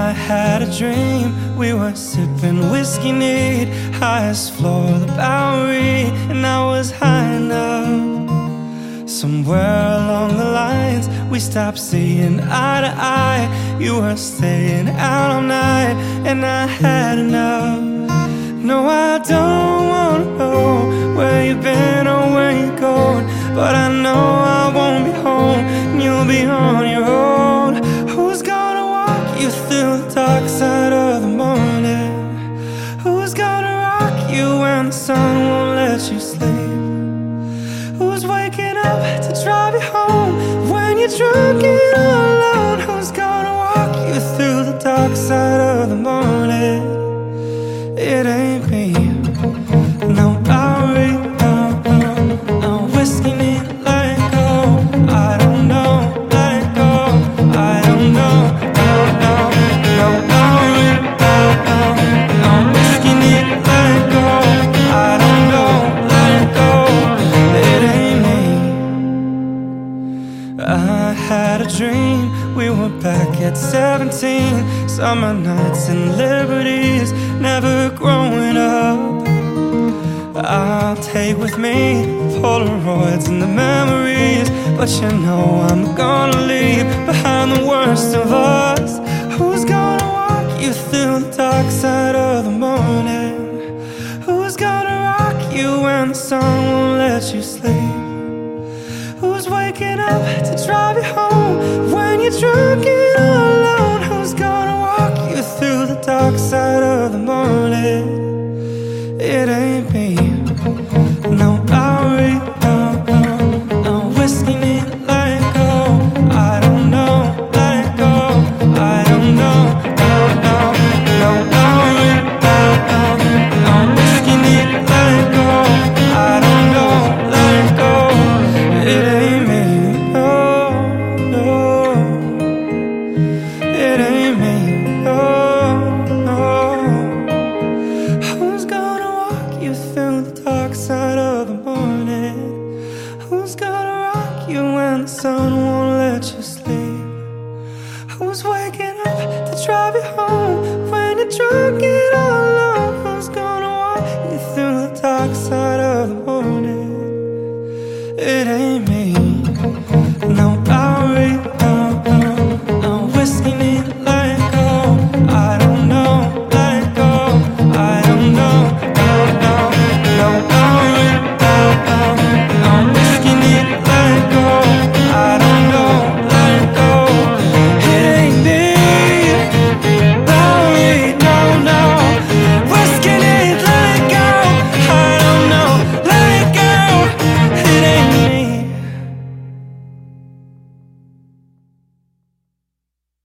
I had a dream, we were sipping whiskey neat, highest floor of the Bowery, and I was high enough. Somewhere along the lines, we stopped seeing eye to eye. You were staying out all night, and I had enough. No, I don't wanna know where you've been or where you're going, but I know I won't be home, and you'll be on your own. Who's gonna walk you through the dark side of the morning? Who's gonna rock you when the sun won't let you sleep? Who's waking up to drive you home when you're drunk and all alone? Who's gonna walk you through the dark side of the morning? It ain't me. No Bowery, no whiskey neat, let it go. I don't know, let it go. I don't know, no Bowery, no whiskey neat, let it go. I don't know, let it go. It ain't me. I had a dream, we were back at 17, summer nights and liberties, never growing up. I'll take with me Polaroids and the memories, but you know I'm gonna leave behind the worst of us. Who's gonna walk you through the dark side of the morning? Who's gonna rock you when the sun won't let you sleep? Who's waking up to drive you home when you're drunk and all alone? Who's gonna walk you through the dark side of the morning? It ain't me. No Bowery, no whiskey neat, let it go. I don't know, let it go. I don't know, no Bowery, no whiskey neat, let it go. I don't know, let it go. It ain't me, no, it ain't me, no. Who's gonna walk you through the dark side of the morning? Who's gonna rock you when the sun won't let you sleep? Who's waking up to drive you home when you're drunk and all alone? Who's gonna walk you through the dark side?